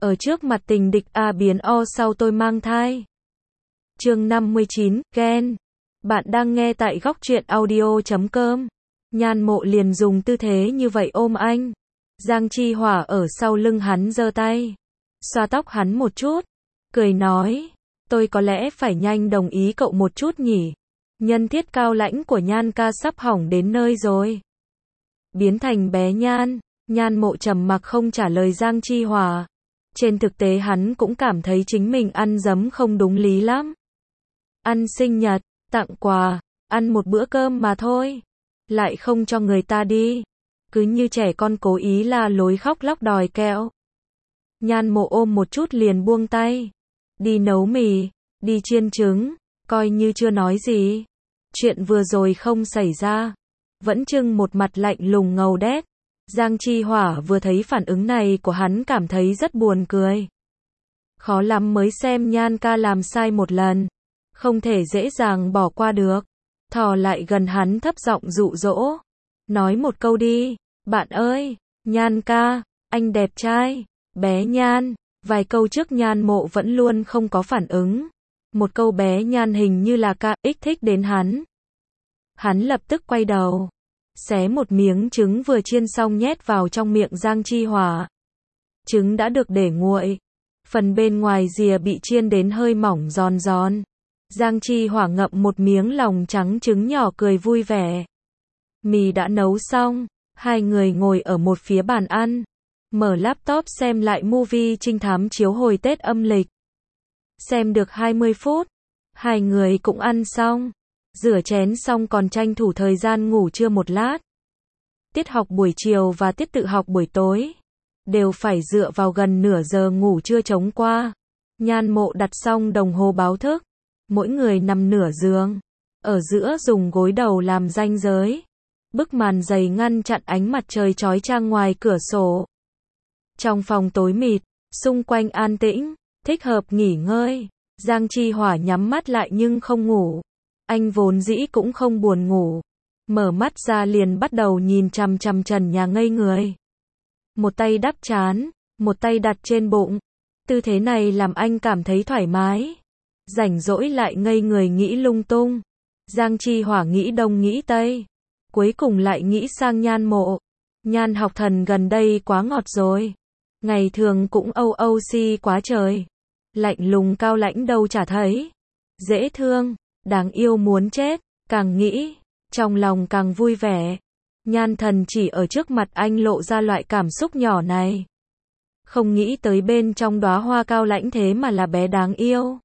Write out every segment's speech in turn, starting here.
Ở trước mặt tình địch A biến O sau tôi mang thai. Chương 59, Ghen. Bạn đang nghe tại góc truyện audio.com. Nhan Mộ liền dùng tư thế như vậy ôm anh. Giang Chi Hỏa ở sau lưng hắn giơ tay, xoa tóc hắn một chút, cười nói, tôi có lẽ phải nhanh đồng ý cậu một chút nhỉ. Nhân thiết cao lãnh của Nhan ca sắp hỏng đến nơi rồi. Biến thành bé Nhan, Nhan Mộ trầm mặc không trả lời Giang Chi Hỏa. Trên thực tế hắn cũng cảm thấy chính mình ăn dấm không đúng lý lắm. Ăn sinh nhật, tặng quà, ăn một bữa cơm mà thôi, lại không cho người ta đi. Cứ như trẻ con cố ý la lối khóc lóc đòi kẹo. Nhan Mộ ôm một chút liền buông tay. Đi nấu mì, đi chiên trứng, coi như chưa nói gì. Chuyện vừa rồi không xảy ra. Vẫn trưng một mặt lạnh lùng ngầu đét. Giang Chi Hỏa vừa thấy phản ứng này của hắn cảm thấy rất buồn cười. Khó lắm mới xem Nhan ca làm sai một lần, không thể dễ dàng bỏ qua được. Thò lại gần hắn thấp giọng dụ dỗ. Nói một câu đi, bạn ơi, Nhan ca, anh đẹp trai, bé Nhan. Vài câu trước Nhan Mộ vẫn luôn không có phản ứng. Một câu bé Nhan hình như là KX thích đến hắn. Hắn lập tức quay đầu, xé một miếng trứng vừa chiên xong nhét vào trong miệng Giang Chi Hỏa. Trứng đã được để nguội, phần bên ngoài rìa bị chiên đến hơi mỏng giòn giòn. Giang Chi Hỏa ngậm một miếng lòng trắng trứng nhỏ cười vui vẻ. Mì đã nấu xong, hai người ngồi ở một phía bàn ăn, mở laptop xem lại movie trinh thám chiếu hồi Tết âm lịch. Xem được 20 phút, hai người cũng ăn xong, rửa chén xong còn tranh thủ thời gian ngủ trưa một lát. Tiết học buổi chiều và tiết tự học buổi tối đều phải dựa vào gần nửa giờ ngủ trưa trống qua. Nhan Mộ đặt xong đồng hồ báo thức, mỗi người nằm nửa giường, ở giữa dùng gối đầu làm ranh giới. Bức màn dày ngăn chặn ánh mặt trời chói chang ngoài cửa sổ. Trong phòng tối mịt, xung quanh an tĩnh, thích hợp nghỉ ngơi. Giang Chi Hỏa nhắm mắt lại nhưng không ngủ. Anh vốn dĩ cũng không buồn ngủ. Mở mắt ra liền bắt đầu nhìn chằm chằm trần nhà ngây người. Một tay đắp trán, một tay đặt trên bụng. Tư thế này làm anh cảm thấy thoải mái. Rảnh rỗi lại ngây người nghĩ lung tung. Giang Chi Hỏa nghĩ đông nghĩ tây, cuối cùng lại nghĩ sang Nhan Mộ. Nhan học thần gần đây quá ngọt rồi. Ngày thường cũng âu si quá trời. Lạnh lùng cao lãnh đâu chả thấy. Dễ thương, đáng yêu muốn chết. Càng nghĩ, trong lòng càng vui vẻ. Nhan thần chỉ ở trước mặt anh lộ ra loại cảm xúc nhỏ này. Không nghĩ tới bên trong đóa hoa cao lãnh thế mà là bé đáng yêu.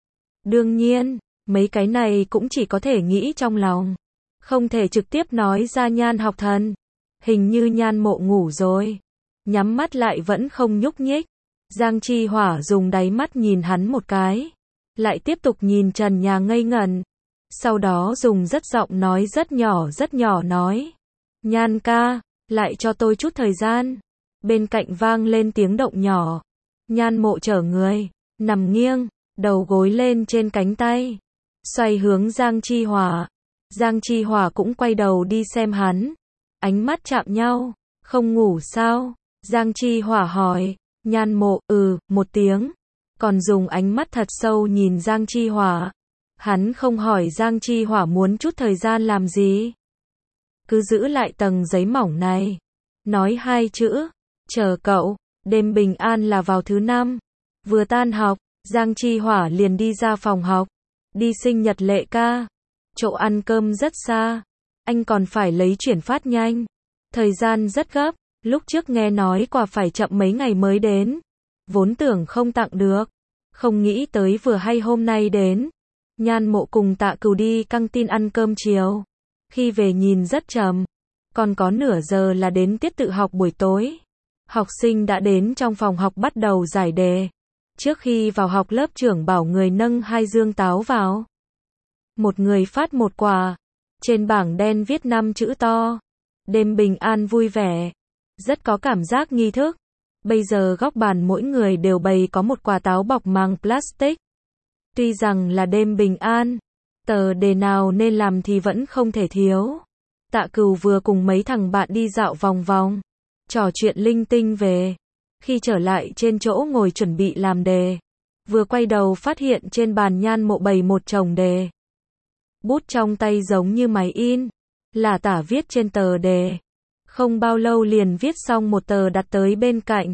Đương nhiên, mấy cái này cũng chỉ có thể nghĩ trong lòng, không thể trực tiếp nói ra. Nhan học thần, hình như Nhan Mộ ngủ rồi. Nhắm mắt lại vẫn không nhúc nhích. Giang Chi Hỏa dùng đáy mắt nhìn hắn một cái, lại tiếp tục nhìn trần nhà ngây ngẩn. Sau đó dùng rất giọng nói rất nhỏ nói, Nhan ca, lại cho tôi chút thời gian. Bên cạnh vang lên tiếng động nhỏ. Nhan Mộ trở người, nằm nghiêng, đầu gối lên trên cánh tay, xoay hướng Giang Chi Hỏa. Giang Chi Hỏa cũng quay đầu đi xem hắn. Ánh mắt chạm nhau. Không ngủ sao? Giang Chi Hỏa hỏi. Nhan Mộ, một tiếng. Còn dùng ánh mắt thật sâu nhìn Giang Chi Hỏa. Hắn không hỏi Giang Chi Hỏa muốn chút thời gian làm gì. Cứ giữ lại tầng giấy mỏng này. Nói hai chữ, chờ cậu. Đêm bình an là vào thứ 5. Vừa tan học, Giang Chi Hỏa liền đi ra phòng học. Đi sinh nhật Lệ ca. Chỗ ăn cơm rất xa. Anh còn phải lấy chuyển phát nhanh. Thời gian rất gấp. Lúc trước nghe nói quà phải chậm mấy ngày mới đến. Vốn tưởng không tặng được. Không nghĩ tới vừa hay hôm nay đến. Nhan Mộ cùng Tạ Cửu đi căng tin ăn cơm chiều. Khi về nhìn rất chậm. Còn có nửa giờ là đến tiết tự học buổi tối. Học sinh đã đến trong phòng học bắt đầu giải đề. Trước khi vào học lớp trưởng bảo người nâng 2 dương táo vào. Một người phát một quả. Trên bảng đen viết 5 chữ to. Đêm bình an vui vẻ. Rất có cảm giác nghi thức. Bây giờ góc bàn mỗi người đều bày có một quả táo bọc màng plastic. Tuy rằng là đêm bình an, tờ đề nào nên làm thì vẫn không thể thiếu. Tạ Cửu vừa cùng mấy thằng bạn đi dạo vòng vòng, trò chuyện linh tinh về Khi trở lại trên chỗ ngồi chuẩn bị làm đề, vừa quay đầu phát hiện trên bàn Nhan Mộ bày một chồng đề. Bút trong tay giống như máy in, lả tả viết trên tờ đề. Không bao lâu liền viết xong một tờ đặt tới bên cạnh.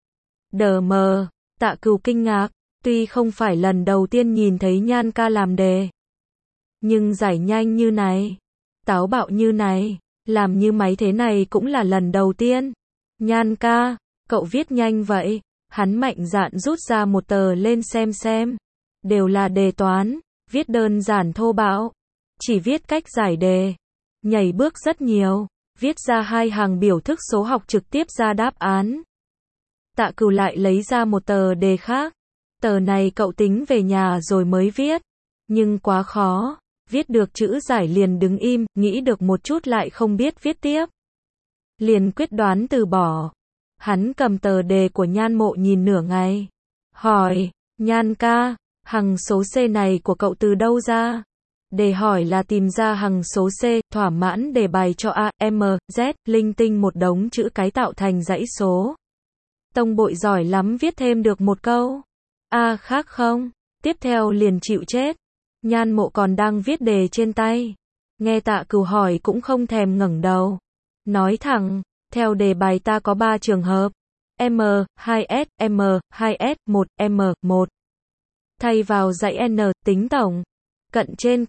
Đờ mờ, Tạ Cửu kinh ngạc, tuy không phải lần đầu tiên nhìn thấy Nhan ca làm đề, nhưng giải nhanh như này, táo bạo như này, làm như máy thế này cũng là lần đầu tiên. Nhan ca, cậu viết nhanh vậy. Hắn mạnh dạn rút ra một tờ lên xem. Đều là đề toán, viết đơn giản thô bạo, chỉ viết cách giải đề, nhảy bước rất nhiều, viết ra 2 hàng biểu thức số học trực tiếp ra đáp án. Tạ Cửu lại lấy ra một tờ đề khác. Tờ này cậu tính về nhà rồi mới viết, nhưng quá khó, viết được chữ giải liền đứng im, nghĩ được một chút lại không biết viết tiếp. Liền quyết đoán từ bỏ. Hắn cầm tờ đề của Nhan Mộ nhìn nửa ngày, hỏi, Nhan ca, hằng số C này của cậu từ đâu ra? Đề hỏi là tìm ra hằng số C, thỏa mãn đề bài cho A, M, Z, linh tinh một đống chữ cái tạo thành dãy số. Tông bội giỏi lắm viết thêm được một câu. A khác không? Tiếp theo liền chịu chết. Nhan Mộ còn đang viết đề trên tay. Nghe Tạ Cửu hỏi cũng không thèm ngẩng đầu. Nói thẳng, theo đề bài ta có 3 trường hợp. M, 2S, M, 2S, 1, M, 1. Thay vào dãy N, tính tổng. Cận trên K,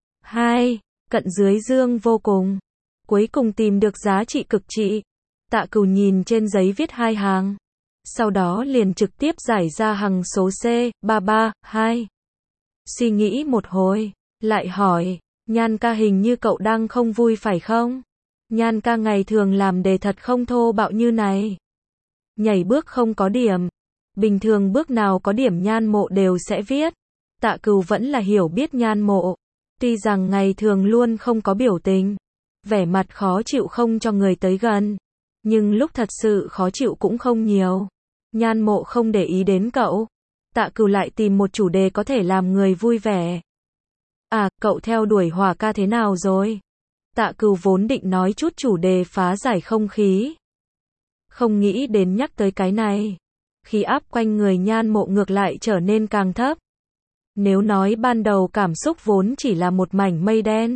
2, cận dưới dương vô cùng. Cuối cùng tìm được giá trị cực trị. Tạ Cửu nhìn trên giấy viết 2 hàng. Sau đó liền trực tiếp giải ra hằng số C, 332. Suy nghĩ một hồi, lại hỏi, Nhan ca hình như cậu đang không vui phải không? Nhan ca ngày thường làm đề thật không thô bạo như này. Nhảy bước không có điểm. Bình thường bước nào có điểm Nhan Mộ đều sẽ viết. Tạ Cửu vẫn là hiểu biết Nhan Mộ. Tuy rằng ngày thường luôn không có biểu tình, vẻ mặt khó chịu không cho người tới gần, nhưng lúc thật sự khó chịu cũng không nhiều. Nhan Mộ không để ý đến cậu. Tạ Cửu lại tìm một chủ đề có thể làm người vui vẻ. À, cậu theo đuổi Hỏa ca thế nào rồi? Tạ Cửu vốn định nói chút chủ đề phá giải không khí. Không nghĩ đến nhắc tới cái này. Khí áp quanh người Nhan Mộ ngược lại trở nên càng thấp. Nếu nói ban đầu cảm xúc vốn chỉ là một mảnh mây đen,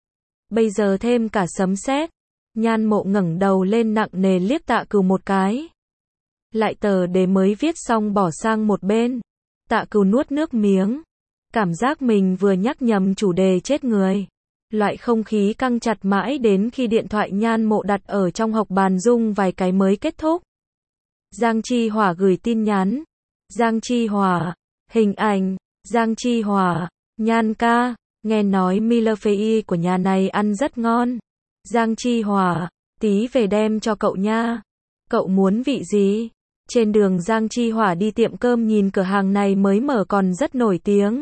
bây giờ thêm cả sấm sét. Nhan Mộ ngẩng đầu lên nặng nề liếc Tạ Cửu một cái. Lại tờ đề mới viết xong bỏ sang một bên. Tạ Cửu nuốt nước miếng. Cảm giác mình vừa nhắc nhầm chủ đề chết người. Loại không khí căng chặt mãi đến khi điện thoại Nhan Mộ đặt ở trong học bàn rung vài cái mới kết thúc. Giang Chi Hỏa gửi tin nhắn. Giang Chi Hỏa. Hình ảnh. Giang Chi Hỏa. Nhan ca, nghe nói Millefeuille của nhà này ăn rất ngon. Giang Chi Hỏa. Tí về đem cho cậu nha. Cậu muốn vị gì? Trên đường Giang Chi Hỏa đi tiệm cơm nhìn cửa hàng này mới mở còn rất nổi tiếng.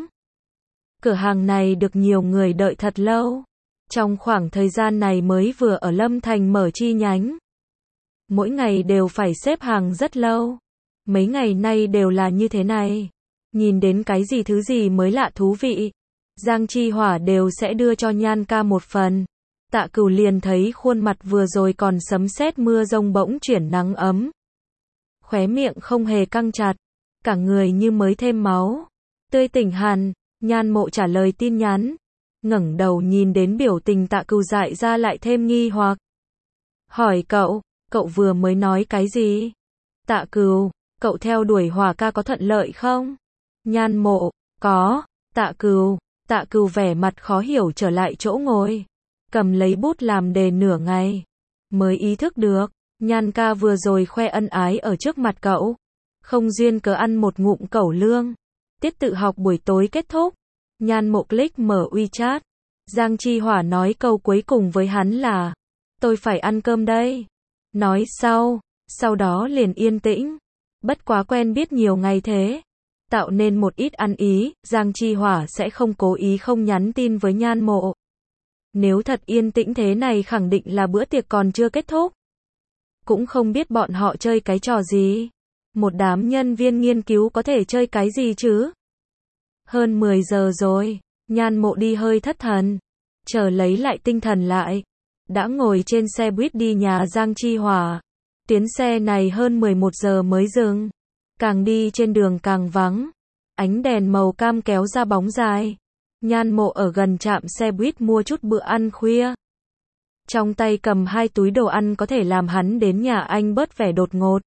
Cửa hàng này được nhiều người đợi thật lâu. Trong khoảng thời gian này mới vừa ở Lâm Thành mở chi nhánh. Mỗi ngày đều phải xếp hàng rất lâu. Mấy ngày nay đều là như thế này. Nhìn đến cái gì thứ gì mới lạ thú vị, Giang Chi Hỏa đều sẽ đưa cho Nhan ca một phần. Tạ Cửu liền thấy khuôn mặt vừa rồi còn sấm sét mưa rông bỗng chuyển nắng ấm. Khóe miệng không hề căng chặt, cả người như mới thêm máu. Tươi tỉnh hẳn. Nhan Mộ trả lời tin nhắn, ngẩng đầu nhìn đến biểu tình Tạ Cửu dại ra lại thêm nghi hoặc. Hỏi cậu vừa mới nói cái gì? Tạ Cửu, cậu theo đuổi Hỏa ca có thuận lợi không? Nhan Mộ, có. Tạ Cửu vẻ mặt khó hiểu trở lại chỗ ngồi, cầm lấy bút làm đề nửa ngày, mới ý thức được, Nhan ca vừa rồi khoe ân ái ở trước mặt cậu, không duyên cớ ăn một ngụm cẩu lương. Tiết tự học buổi tối kết thúc, Nhan Mộ click mở WeChat, Giang Chi Hỏa nói câu cuối cùng với hắn là, tôi phải ăn cơm đây. Nói sau đó liền yên tĩnh, bất quá quen biết nhiều ngày thế, tạo nên một ít ăn ý, Giang Chi Hỏa sẽ không cố ý không nhắn tin với Nhan Mộ. Nếu thật yên tĩnh thế này khẳng định là bữa tiệc còn chưa kết thúc. Cũng không biết bọn họ chơi cái trò gì. Một đám nhân viên nghiên cứu có thể chơi cái gì chứ? Hơn 10 giờ rồi, Nhan Mộ đi hơi thất thần, chờ lấy lại tinh thần lại. Đã ngồi trên xe buýt đi nhà Giang Chi Hỏa. Tuyến xe này hơn 11 giờ mới dừng. Càng đi trên đường càng vắng. Ánh đèn màu cam kéo ra bóng dài. Nhan Mộ ở gần trạm xe buýt mua chút bữa ăn khuya. Trong tay cầm 2 túi đồ ăn có thể làm hắn đến nhà anh bớt vẻ đột ngột.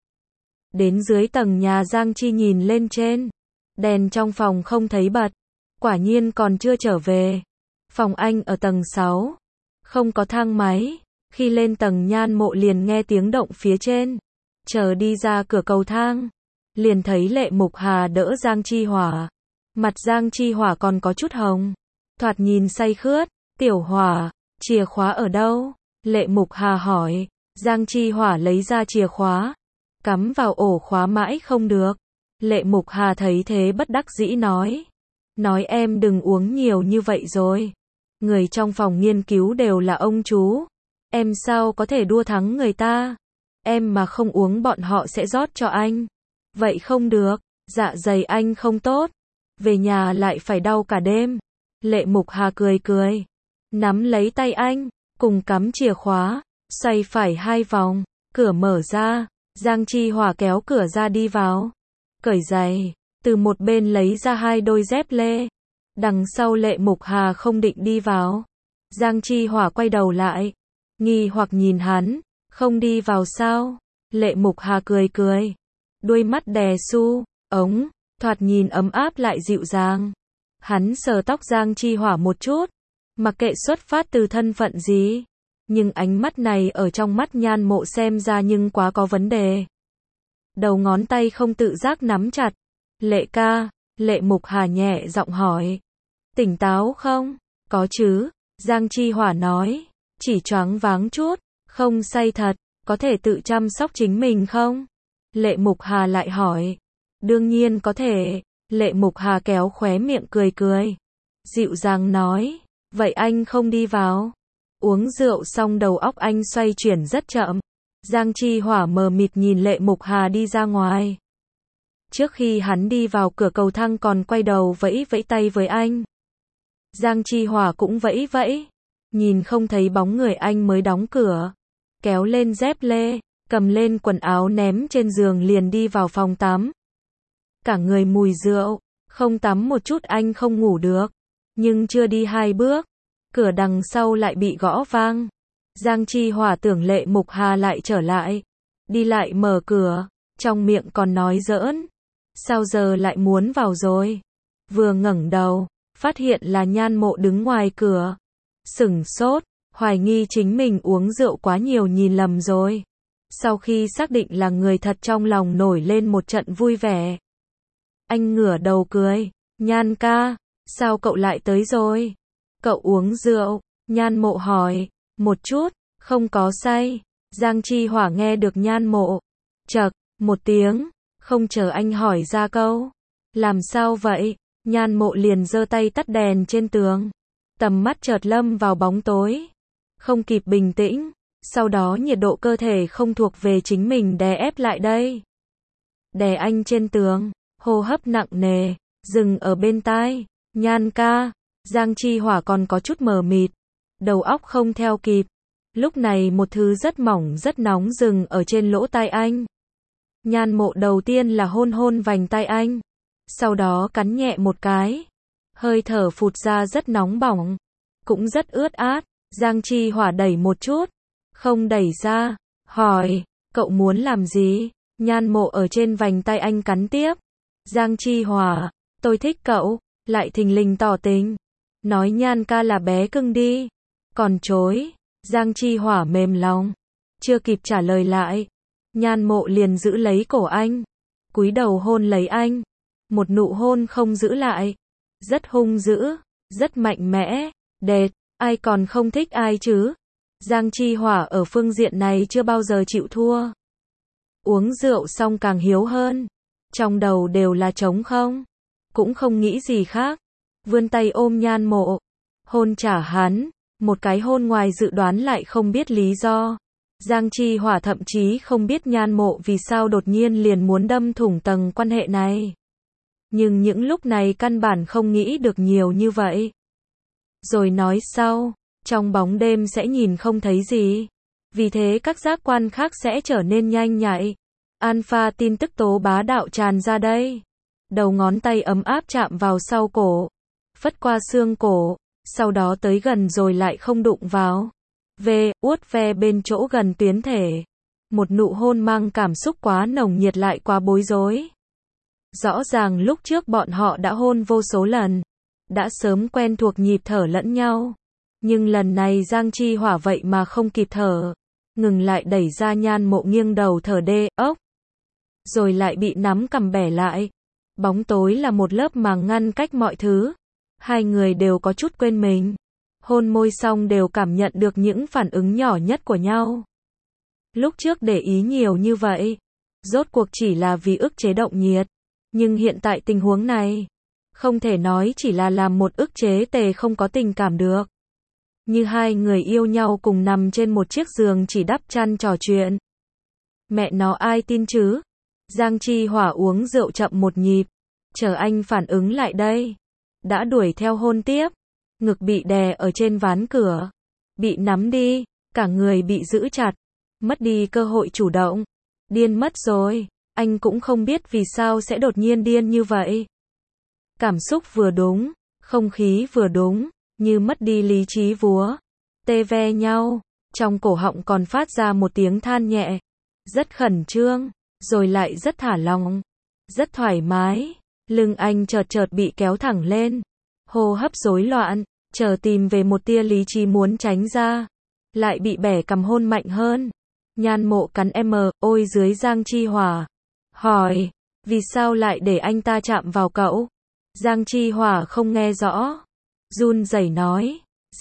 Đến dưới tầng nhà Giang Chi nhìn lên trên. Đèn trong phòng không thấy bật. Quả nhiên còn chưa trở về. Phòng anh ở tầng 6. Không có thang máy. Khi lên tầng Nhan Mộ liền nghe tiếng động phía trên. Chờ đi ra cửa cầu thang. Liền thấy Lệ Mục Hà đỡ Giang Chi Hỏa. Mặt Giang Chi Hỏa còn có chút hồng. Thoạt nhìn say khướt. Tiểu Hỏa, chìa khóa ở đâu? Lệ Mục Hà hỏi. Giang Chi Hỏa lấy ra chìa khóa. Cắm vào ổ khóa mãi không được. Lệ Mục Hà thấy thế bất đắc dĩ nói. Nói em đừng uống nhiều như vậy rồi. Người trong phòng nghiên cứu đều là ông chú. Em sao có thể đua thắng người ta? Em mà không uống bọn họ sẽ rót cho anh. Vậy không được, dạ dày anh không tốt. Về nhà lại phải đau cả đêm. Lệ Mục Hà cười cười. Nắm lấy tay anh, cùng cắm chìa khóa. Xoay phải 2 vòng, cửa mở ra. Giang Chi Hỏa kéo cửa ra đi vào. Cởi giày, từ một bên lấy ra 2 đôi dép lê. Đằng sau Lệ Mục Hà không định đi vào. Giang Chi Hỏa quay đầu lại. Nghi hoặc nhìn hắn, không đi vào sao? Lệ Mục Hà cười cười. Đuôi mắt đè su, ống, thoạt nhìn ấm áp lại dịu dàng. Hắn sờ tóc Giang Chi Hỏa một chút. Mặc kệ xuất phát từ thân phận gì. Nhưng ánh mắt này ở trong mắt Nhan Mộ xem ra nhưng quá có vấn đề. Đầu ngón tay không tự giác nắm chặt. Lệ ca, Lệ Mục Hà nhẹ giọng hỏi. Tỉnh táo không? Có chứ, Giang Chi Hỏa nói. Chỉ choáng váng chút, không say thật, có thể tự chăm sóc chính mình không? Lệ Mục Hà lại hỏi. Đương nhiên có thể. Lệ Mục Hà kéo khóe miệng cười cười. Dịu dàng nói. Vậy anh không đi vào. Uống rượu xong đầu óc anh xoay chuyển rất chậm. Giang Chi Hỏa mờ mịt nhìn Lệ Mục Hà đi ra ngoài. Trước khi hắn đi vào cửa cầu thang còn quay đầu vẫy vẫy tay với anh. Giang Chi Hỏa cũng vẫy vẫy. Nhìn không thấy bóng người anh mới đóng cửa. Kéo lên dép lê, cầm lên quần áo ném trên giường liền đi vào phòng tắm. Cả người mùi rượu, không tắm một chút anh không ngủ được. Nhưng chưa đi 2 bước, cửa đằng sau lại bị gõ vang. Giang Chi Hỏa tưởng Lệ Mục Hà lại trở lại. Đi lại mở cửa, trong miệng còn nói giỡn. Sao giờ lại muốn vào rồi? Vừa ngẩng đầu, phát hiện là Nhan Mộ đứng ngoài cửa. Sửng sốt, hoài nghi chính mình uống rượu quá nhiều nhìn lầm rồi. Sau khi xác định là người thật trong lòng nổi lên một trận vui vẻ. Anh ngửa đầu cười. Nhan ca, sao cậu lại tới rồi? Cậu uống rượu? Nhan Mộ hỏi. Một chút, không có say. Giang Chi Hỏa nghe được Nhan Mộ. Chậc, một tiếng, không chờ anh hỏi ra câu. Làm sao vậy? Nhan Mộ liền giơ tay tắt đèn trên tường. Tầm mắt chợt lâm vào bóng tối. Không kịp bình tĩnh. Sau đó nhiệt độ cơ thể không thuộc về chính mình đè ép lại đây. Đè anh trên tường, hô hấp nặng nề, dừng ở bên tai. Nhan ca, Giang Chi Hỏa còn có chút mờ mịt. Đầu óc không theo kịp. Lúc này một thứ rất mỏng rất nóng dừng ở trên lỗ tai anh. Nhan Mộ đầu tiên là hôn hôn vành tai anh. Sau đó cắn nhẹ một cái. Hơi thở phụt ra rất nóng bỏng. Cũng rất ướt át. Giang Chi Hỏa đẩy một chút. Không đẩy ra. Hỏi. Cậu muốn làm gì? Nhan Mộ ở trên vành tay anh cắn tiếp. Giang Chi Hỏa. Tôi thích cậu. Lại thình lình tỏ tình. Nói Nhan ca là bé cưng đi. Còn chối. Giang Chi Hỏa mềm lòng. Chưa kịp trả lời lại. Nhan Mộ liền giữ lấy cổ anh. Cúi đầu hôn lấy anh. Một nụ hôn không giữ lại. Rất hung dữ. Rất mạnh mẽ. Đệt. Ai còn không thích ai chứ? Giang Chi Hỏa ở phương diện này chưa bao giờ chịu thua. Uống rượu xong càng hiếu hơn. Trong đầu đều là trống không. Cũng không nghĩ gì khác. Vươn tay ôm Nhan Mộ. Hôn trả hắn. Một cái hôn ngoài dự đoán lại không biết lý do. Giang Chi Hỏa thậm chí không biết Nhan Mộ vì sao đột nhiên liền muốn đâm thủng tầng quan hệ này. Nhưng những lúc này căn bản không nghĩ được nhiều như vậy. Rồi nói sau, trong bóng đêm sẽ nhìn không thấy gì. Vì thế các giác quan khác sẽ trở nên nhanh nhạy. Alpha tin tức tố bá đạo tràn ra đây. Đầu ngón tay ấm áp chạm vào sau cổ, phất qua xương cổ, sau đó tới gần rồi lại không đụng vào. Uốt ve bên chỗ gần tuyến thể. Một nụ hôn mang cảm xúc quá nồng nhiệt lại quá bối rối. Rõ ràng lúc trước bọn họ đã hôn vô số lần, đã sớm quen thuộc nhịp thở lẫn nhau. Nhưng lần này Giang Chi Hỏa vậy mà không kịp thở. Ngừng lại đẩy ra Nhan Mộ nghiêng đầu thở đê, ốc. Rồi lại bị nắm cằm bẻ lại. Bóng tối là một lớp màng ngăn cách mọi thứ. Hai người đều có chút quên mình. Hôn môi xong đều cảm nhận được những phản ứng nhỏ nhất của nhau. Lúc trước để ý nhiều như vậy, rốt cuộc chỉ là vì ức chế động nhiệt. Nhưng hiện tại tình huống này, không thể nói chỉ là làm một ức chế tề không có tình cảm được. Như hai người yêu nhau cùng nằm trên một chiếc giường chỉ đắp chăn trò chuyện. Mẹ nó ai tin chứ? Giang Chi Hỏa uống rượu chậm một nhịp, chờ anh phản ứng lại đây. Đã đuổi theo hôn tiếp, ngực bị đè ở trên ván cửa, bị nắm đi, cả người bị giữ chặt, mất đi cơ hội chủ động. Điên mất rồi, anh cũng không biết vì sao sẽ đột nhiên điên như vậy. Cảm xúc vừa đúng, không khí vừa đúng, như mất đi lý trí vúa. Tê ve nhau, trong cổ họng còn phát ra một tiếng than nhẹ. Rất khẩn trương, rồi lại rất thả lỏng, rất thoải mái. Lưng anh chợt bị kéo thẳng lên, hô hấp rối loạn, chờ tìm về một tia lý trí muốn tránh ra, lại bị bẻ cằm hôn mạnh hơn. Nhan Mộ cắn ôi dưới Giang Chi Hỏa, hỏi, vì sao lại để anh ta chạm vào cậu? Giang Chi Hỏa không nghe rõ, run rẩy nói,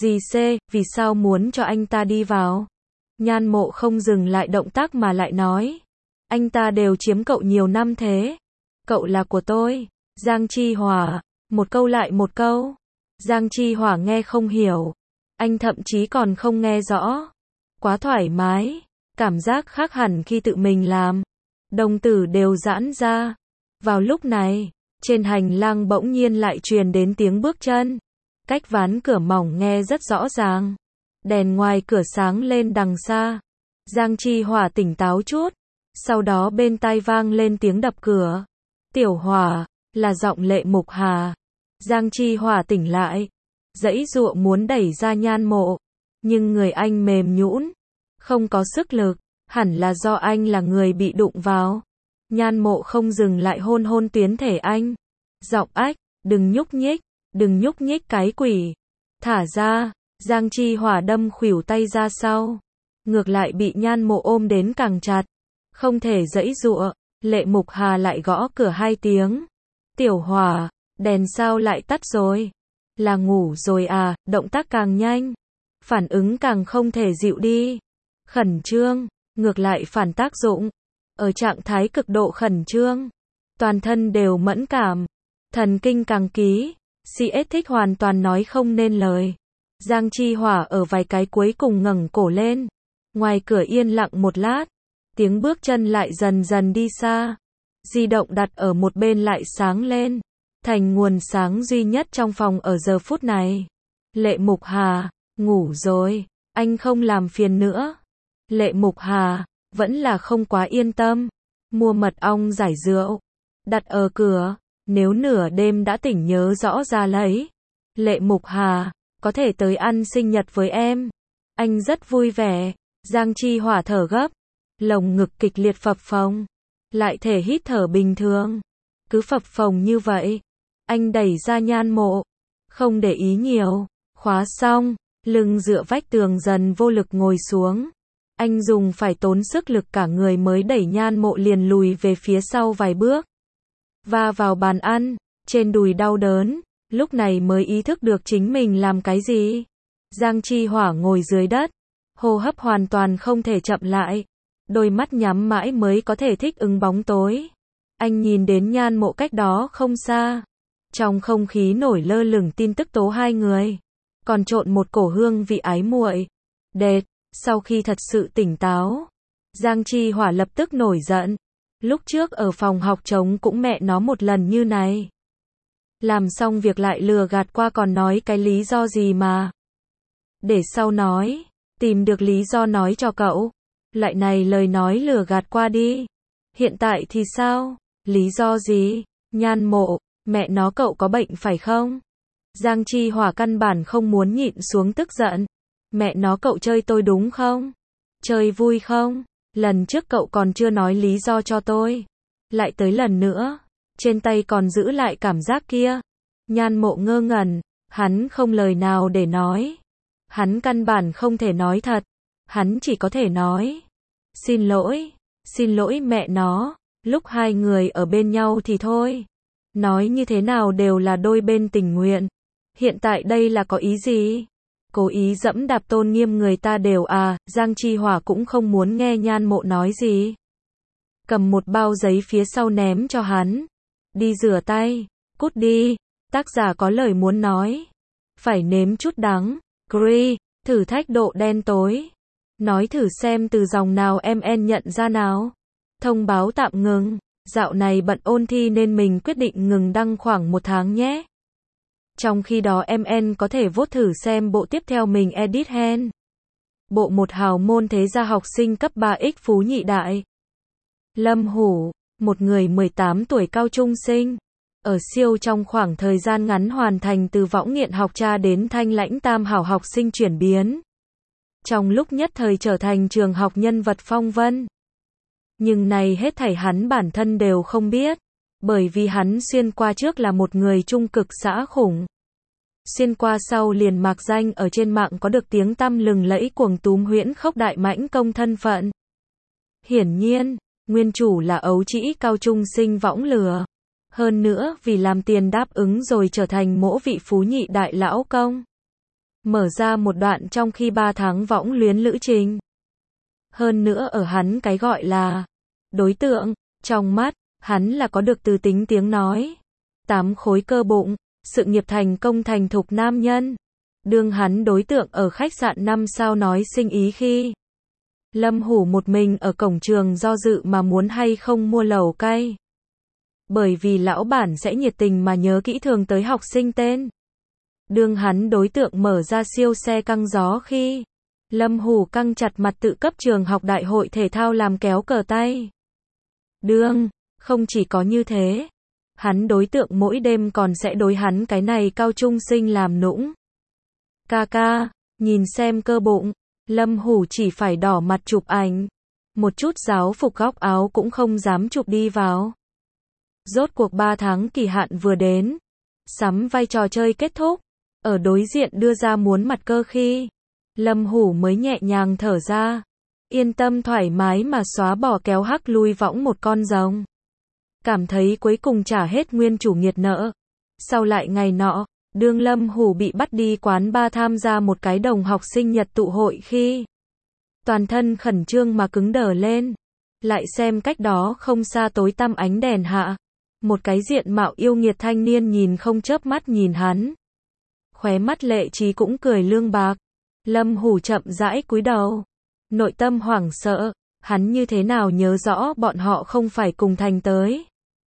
vì sao muốn cho anh ta đi vào? Nhan Mộ không dừng lại động tác mà lại nói, anh ta đều chiếm cậu nhiều năm thế, cậu là của tôi. Giang Chi Hỏa, một câu lại một câu. Giang Chi Hỏa nghe không hiểu, anh thậm chí còn không nghe rõ. Quá thoải mái, cảm giác khác hẳn khi tự mình làm. Đồng tử đều giãn ra. Vào lúc này, trên hành lang bỗng nhiên lại truyền đến tiếng bước chân. Cách ván cửa mỏng nghe rất rõ ràng. Đèn ngoài cửa sáng lên đằng xa. Giang Chi Hỏa tỉnh táo chút. Sau đó bên tai vang lên tiếng đập cửa. Tiểu Hỏa, là giọng Lệ Mục Hà. Giang Chi Hỏa tỉnh lại, giãy giụa muốn đẩy ra Nhan Mộ, nhưng người anh mềm nhũn, không có sức lực, hẳn là do anh là người bị đụng vào. Nhan Mộ không dừng lại hôn tuyến thể anh. Giọng ách, đừng nhúc nhích cái quỷ. Thả ra. Giang Chi Hỏa đâm khuỷu tay ra sau, ngược lại bị Nhan Mộ ôm đến càng chặt, không thể giãy giụa. Lệ Mục Hà lại gõ cửa 2 tiếng. Tiểu Hỏa, đèn sao lại tắt rồi? Là ngủ rồi à? Động tác càng nhanh, phản ứng càng không thể dịu đi. Khẩn trương, ngược lại phản tác dụng. Ở trạng thái cực độ khẩn trương, toàn thân đều mẫn cảm, thần kinh càng ký, CS thích hoàn toàn nói không nên lời. Giang Chi Hỏa ở vài cái cuối cùng ngẩng cổ lên. Ngoài cửa yên lặng một lát, tiếng bước chân lại dần dần đi xa. Di động đặt ở một bên lại sáng lên, thành nguồn sáng duy nhất trong phòng ở giờ phút này. Lệ Mục Hà, ngủ rồi, anh không làm phiền nữa. Lệ Mục Hà, vẫn là không quá yên tâm. Mua mật ong giải rượu, đặt ở cửa, nếu nửa đêm đã tỉnh nhớ rõ ra lấy. Lệ Mục Hà, có thể tới ăn sinh nhật với em. Anh rất vui vẻ. Giang Chi Hỏa thở gấp, lồng ngực kịch liệt phập phồng, lại thể hít thở bình thường. Cứ phập phồng như vậy. Anh đẩy ra Nhan Mộ, không để ý nhiều, khóa xong, lưng dựa vách tường dần vô lực ngồi xuống. Anh dùng phải tốn sức lực cả người mới đẩy Nhan Mộ liền lùi về phía sau vài bước. Va vào bàn ăn, trên đùi đau đớn, lúc này mới ý thức được chính mình làm cái gì. Giang Chi Hỏa ngồi dưới đất, hô hấp hoàn toàn không thể chậm lại, đôi mắt nhắm mãi mới có thể thích ứng bóng tối. Anh nhìn đến Nhan Mộ cách đó không xa. Trong không khí nổi lơ lửng tin tức tố hai người, còn trộn một cổ hương vị ái muội. Đệt, sau khi thật sự tỉnh táo, Giang Chi Hỏa lập tức nổi giận. Lúc trước ở phòng học trống cũng mẹ nó một lần như này. Làm xong việc lại lừa gạt qua còn nói cái lý do gì mà. Để sau nói, Tìm được lý do nói cho cậu. Loại này lời nói lừa gạt qua đi. Hiện tại thì sao? Lý do gì? Nhan Mộ, mẹ nó cậu có bệnh phải không? Giang Chi Hỏa căn bản không muốn nhịn xuống tức giận. Mẹ nó cậu chơi tôi đúng không? Chơi vui không? Lần trước cậu còn chưa nói lý do cho tôi. Lại tới lần nữa. Trên tay còn giữ lại cảm giác kia. Nhan Mộ ngơ ngẩn. Hắn không lời nào để nói. Hắn căn bản không thể nói thật. Hắn chỉ có thể nói. Xin lỗi mẹ nó. Lúc hai người ở bên nhau thì thôi. Nói như thế nào đều là đôi bên tình nguyện. Hiện tại đây là có ý gì? Cố ý dẫm đạp tôn nghiêm người ta đều à, Giang Chi Hỏa cũng không muốn nghe Nhan Mộ nói gì. Cầm một bao giấy phía sau ném cho hắn. Đi rửa tay, cút đi, tác giả có lời muốn nói. Phải nếm chút đắng, Cree, thử thách độ đen tối. Nói thử xem từ dòng nào MN nhận ra nào. Thông báo tạm ngừng, dạo này bận ôn thi nên mình quyết định ngừng đăng khoảng 1 tháng nhé. Trong khi đó MN có thể vote thử xem bộ tiếp theo mình edit hen. Bộ 1 hào môn thế gia học sinh cấp 3X Phú Nhị Đại. Lâm Hủ, một người 18 tuổi cao trung sinh. Ở siêu trong khoảng thời gian ngắn hoàn thành từ võng nghiện học cha đến thanh lãnh tam hảo học sinh chuyển biến. Trong lúc nhất thời trở thành trường học nhân vật phong vân. Nhưng này hết thảy hắn bản thân đều không biết. Bởi vì hắn xuyên qua trước là một người trung cực xã khủng. Xuyên qua sau liền mạc danh ở trên mạng có được tiếng tăm lừng lẫy cuồng túm huyễn khốc đại mãnh công thân phận. Hiển nhiên, nguyên chủ là ấu trĩ cao trung sinh võng lừa. Hơn nữa vì làm tiền đáp ứng rồi trở thành mỗ vị Phú Nhị Đại lão công. Mở ra một đoạn trong khi 3 tháng võng luyến lữ trình. Hơn nữa ở hắn cái gọi là đối tượng, trong mắt, hắn là có được từ tính tiếng nói. 8 khối cơ bụng, sự nghiệp thành công thành thục nam nhân. Đương hắn đối tượng ở khách sạn 5 sao nói sinh ý khi Lâm Hủ một mình ở cổng trường do dự mà muốn hay không mua lẩu cay. Bởi vì lão bản sẽ nhiệt tình mà nhớ kỹ thường tới học sinh tên. Đương hắn đối tượng mở ra siêu xe căng gió khi Lâm Hủ căng chặt mặt tự cấp trường học đại hội thể thao làm kéo cờ tay. Đương, không chỉ có như thế. Hắn đối tượng mỗi đêm còn sẽ đối hắn cái này cao trung sinh làm nũng. Ca, nhìn xem cơ bụng. Lâm Hủ chỉ phải đỏ mặt chụp ảnh. Một chút giáo phục góc áo cũng không dám chụp đi vào. Rốt cuộc 3 tháng kỳ hạn vừa đến. Sắm vai trò chơi kết thúc. Ở đối diện đưa ra muốn mặt cơ khi Lâm Hủ mới nhẹ nhàng thở ra. Yên tâm thoải mái mà xóa bỏ kéo hắc lui võng một con rồng. Cảm thấy cuối cùng trả hết nguyên chủ nghiệt nợ. Sau lại ngày nọ, đương Lâm Hủ bị bắt đi quán bar tham gia một cái đồng học sinh nhật tụ hội khi toàn thân khẩn trương mà cứng đờ lên. Lại xem cách đó không xa tối tăm ánh đèn hạ. Một cái diện mạo yêu nghiệt thanh niên nhìn không chớp mắt nhìn hắn. Khóe mắt lệ trí cũng cười lương bạc. Lâm Hủ chậm rãi cúi đầu. Nội tâm hoảng sợ, hắn như thế nào nhớ rõ bọn họ không phải cùng thành tới.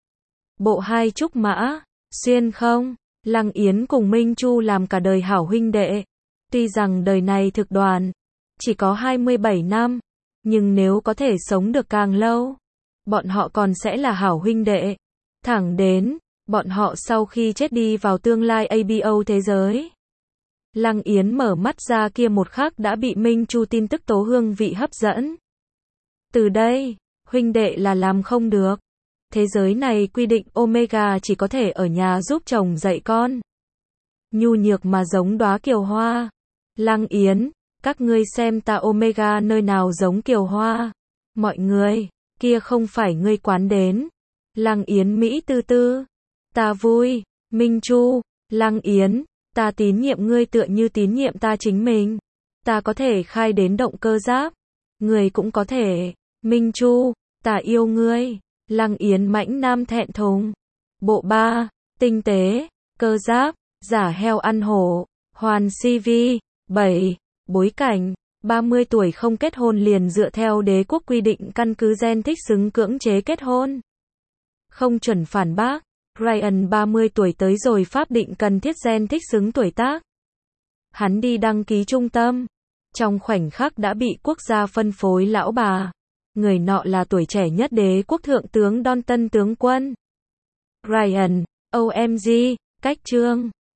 Bộ 2 Trúc Mã, xuyên không? Lăng Yến cùng Minh Chu làm cả đời hảo huynh đệ. Tuy rằng đời này thực đoàn, chỉ có 27 năm, nhưng nếu có thể sống được càng lâu, bọn họ còn sẽ là hảo huynh đệ. Thẳng đến, bọn họ sau khi chết đi vào tương lai ABO thế giới. Lăng Yến mở mắt ra kia một khắc đã bị Minh Chu tin tức tố hương vị hấp dẫn. Từ đây, huynh đệ là làm không được. Thế giới này quy định Omega chỉ có thể ở nhà giúp chồng dạy con. Nhu nhược mà giống đóa kiều hoa. Lăng Yến, các ngươi xem ta Omega nơi nào giống kiều hoa. Mọi người, kia không phải ngươi quán đến. Lăng Yến Mỹ tư tư. Ta vui. Minh Chu, Lăng Yến, ta tín nhiệm ngươi tựa như tín nhiệm ta chính mình. Ta có thể khai đến động cơ giáp. Ngươi cũng có thể. Minh Chu, ta yêu ngươi. Lăng Yến mãnh nam thẹn thùng. Bộ 3, tinh tế, cơ giáp, giả heo ăn hổ, hoàn CV, 7, bối cảnh, 30 tuổi không kết hôn liền dựa theo đế quốc quy định căn cứ gen thích xứng cưỡng chế kết hôn. Không chuẩn phản bác, Ryan 30 tuổi tới rồi pháp định cần thiết gen thích xứng tuổi tác. Hắn đi đăng ký trung tâm, trong khoảnh khắc đã bị quốc gia phân phối lão bà. Người nọ là tuổi trẻ nhất đế quốc thượng tướng Don tân tướng quân. Ryan, OMG, cách chương.